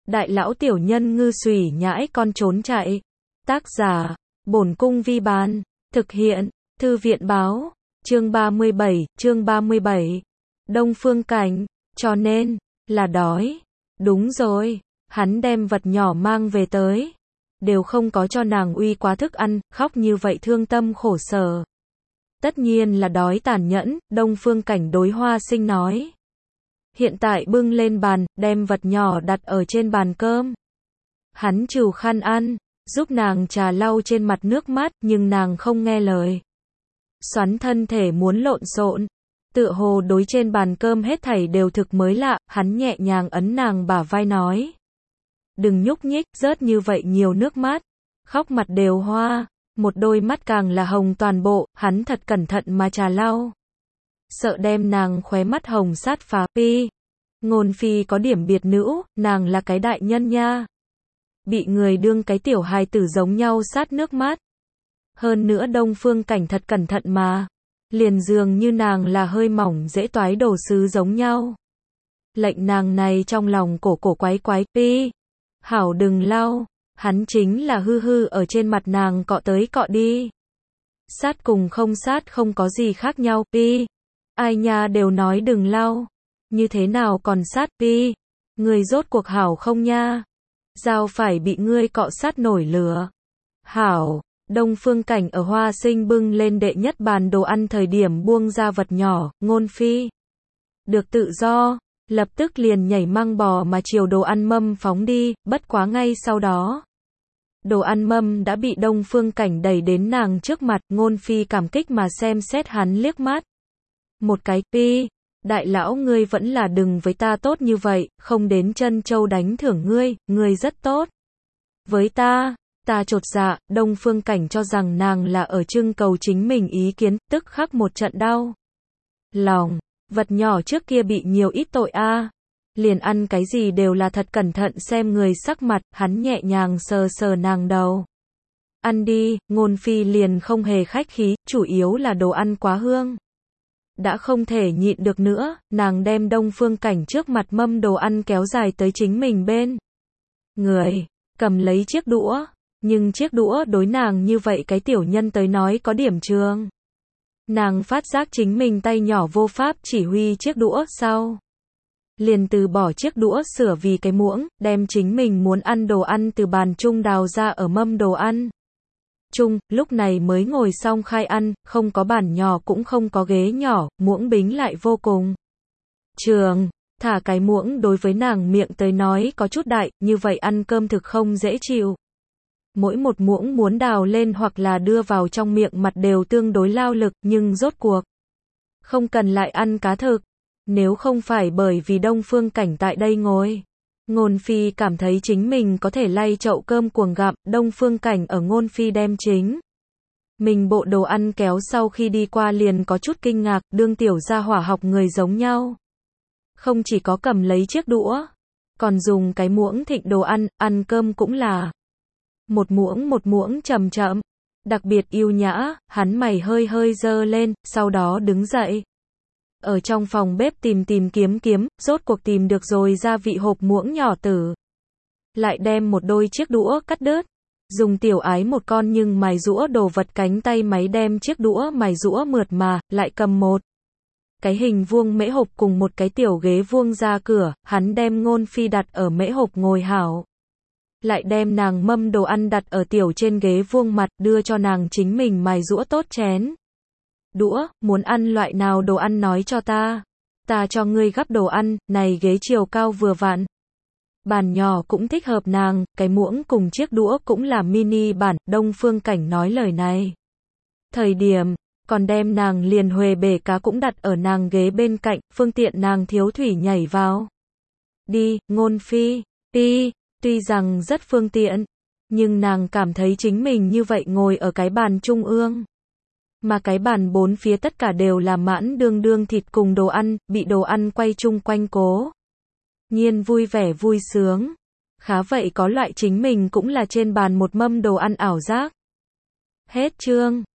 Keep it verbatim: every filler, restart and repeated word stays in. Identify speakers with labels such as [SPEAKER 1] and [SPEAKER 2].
[SPEAKER 1] đại lão tiểu nhân ngư xùy nhãi con trốn chạy. Tác giả, Bổn Cung Vi Bán. Thực hiện, Thư viện Báo. Chương ba mươi bảy, chương ba mươi bảy. Đông Phương Cảnh, cho nên, là đói. Đúng rồi, hắn đem vật nhỏ mang về tới. Đều không có cho nàng uy quá thức ăn, khóc như vậy thương tâm khổ sở. Tất nhiên là đói tàn nhẫn, Đông Phương Cảnh đối Hoa Sinh nói. Hiện tại bưng lên bàn, đem vật nhỏ đặt ở trên bàn cơm. Hắn trừ khăn ăn, giúp nàng trà lau trên mặt nước mắt, nhưng nàng không nghe lời. Xoắn thân thể muốn lộn xộn, tựa hồ đối trên bàn cơm hết thảy đều thực mới lạ, hắn nhẹ nhàng ấn nàng bả vai nói. Đừng nhúc nhích, rớt như vậy nhiều nước mắt, khóc mặt đều hoa, một đôi mắt càng là hồng toàn bộ, hắn thật cẩn thận mà trà lau. Sợ đem nàng khóe mắt hồng sát phá. Phi, Ngôn Phi có điểm biệt nữ, nàng là cái đại nhân nha. Bị người đương cái tiểu hài tử giống nhau sát nước mắt. Hơn nữa Đông Phương Cảnh thật cẩn thận mà. Liền dường như nàng là hơi mỏng dễ toái đồ sứ giống nhau. Lệnh nàng này trong lòng cổ cổ quái quái. Pi, hảo đừng lau, hắn chính là hư hư ở trên mặt nàng cọ tới cọ đi. Sát cùng không sát không có gì khác nhau. Pi, ai nha đều nói đừng lau. Như thế nào còn sát. Pi, người rốt cuộc hảo không nha. Dao phải bị ngươi cọ sát nổi lửa. Hảo, Đông Phương Cảnh ở Hoa Sinh bưng lên đệ nhất bàn đồ ăn thời điểm buông ra vật nhỏ, Ngôn Phi được tự do, lập tức liền nhảy mang bò mà chiều đồ ăn mâm phóng đi, bất quá ngay sau đó. Đồ ăn mâm đã bị Đông Phương Cảnh đẩy đến nàng trước mặt, Ngôn Phi cảm kích mà xem xét hắn liếc mắt. Một cái. Pi, đại lão ngươi vẫn là đừng với ta tốt như vậy, không đến chân châu đánh thưởng ngươi, ngươi rất tốt. Với ta, ta chột dạ, Đông Phương Cảnh cho rằng nàng là ở trưng cầu chính mình ý kiến, tức khắc một trận đau lòng, vật nhỏ trước kia bị nhiều ít tội a, à. Liền ăn cái gì đều là thật cẩn thận xem người sắc mặt, hắn nhẹ nhàng sờ sờ nàng đầu. Ăn đi, Ngôn Phi liền không hề khách khí, chủ yếu là đồ ăn quá hương. Đã không thể nhịn được nữa, nàng đem Đông Phương Cảnh trước mặt mâm đồ ăn kéo dài tới chính mình bên người, cầm lấy chiếc đũa, nhưng chiếc đũa đối nàng như vậy cái tiểu nhân tới nói có điểm trường. Nàng phát giác chính mình tay nhỏ vô pháp chỉ huy chiếc đũa, sau liền từ bỏ chiếc đũa sửa vì cái muỗng, đem chính mình muốn ăn đồ ăn từ bàn chung đào ra ở mâm đồ ăn chung, lúc này mới ngồi xong khai ăn, không có bàn nhỏ cũng không có ghế nhỏ, muỗng bính lại vô cùng trường, thả cái muỗng đối với nàng miệng tới nói có chút đại, như vậy ăn cơm thực không dễ chịu. Mỗi một muỗng muốn đào lên hoặc là đưa vào trong miệng mặt đều tương đối lao lực, nhưng rốt cuộc không cần lại ăn cá thực. Nếu không phải bởi vì Đông Phương Cảnh tại đây ngồi, Ngôn Phi cảm thấy chính mình có thể lay chậu cơm cuồng gặm. Đông Phương Cảnh ở Ngôn Phi đem chính mình bộ đồ ăn kéo sau khi đi qua liền có chút kinh ngạc, đương tiểu gia hỏa học người giống nhau. Không chỉ có cầm lấy chiếc đũa, còn dùng cái muỗng thịnh đồ ăn, ăn cơm cũng là một muỗng một muỗng chậm chậm, đặc biệt yêu nhã. Hắn mày hơi hơi dơ lên, sau đó đứng dậy. Ở trong phòng bếp tìm tìm kiếm kiếm, rốt cuộc tìm được rồi gia vị hộp muỗng nhỏ tử. Lại đem một đôi chiếc đũa cắt đứt, dùng tiểu ái một con nhưng mài rũa đồ vật cánh tay máy đem chiếc đũa mài rũa mượt mà, lại cầm một cái hình vuông mễ hộp cùng một cái tiểu ghế vuông ra cửa, hắn đem Ngôn Phi đặt ở mễ hộp ngồi hảo. Lại đem nàng mâm đồ ăn đặt ở tiểu trên ghế vuông mặt, đưa cho nàng chính mình mài rũa tốt chén đũa, muốn ăn loại nào đồ ăn nói cho ta. Ta cho ngươi gắp đồ ăn, này ghế chiều cao vừa vặn. Bàn nhỏ cũng thích hợp nàng, cái muỗng cùng chiếc đũa cũng là mini bản. Đông Phương Cảnh nói lời này thời điểm, còn đem nàng liền huề bể cá cũng đặt ở nàng ghế bên cạnh, phương tiện nàng thiếu thủy nhảy vào. Đi, Ngôn Phi. Pi, tuy rằng rất phương tiện, nhưng nàng cảm thấy chính mình như vậy ngồi ở cái bàn trung ương. Mà cái bàn bốn phía tất cả đều là mãn đương đương thịt cùng đồ ăn, bị đồ ăn quay chung quanh cố nhiên vui vẻ vui sướng. Khá vậy có loại chính mình cũng là trên bàn một mâm đồ ăn ảo giác. Hết chương.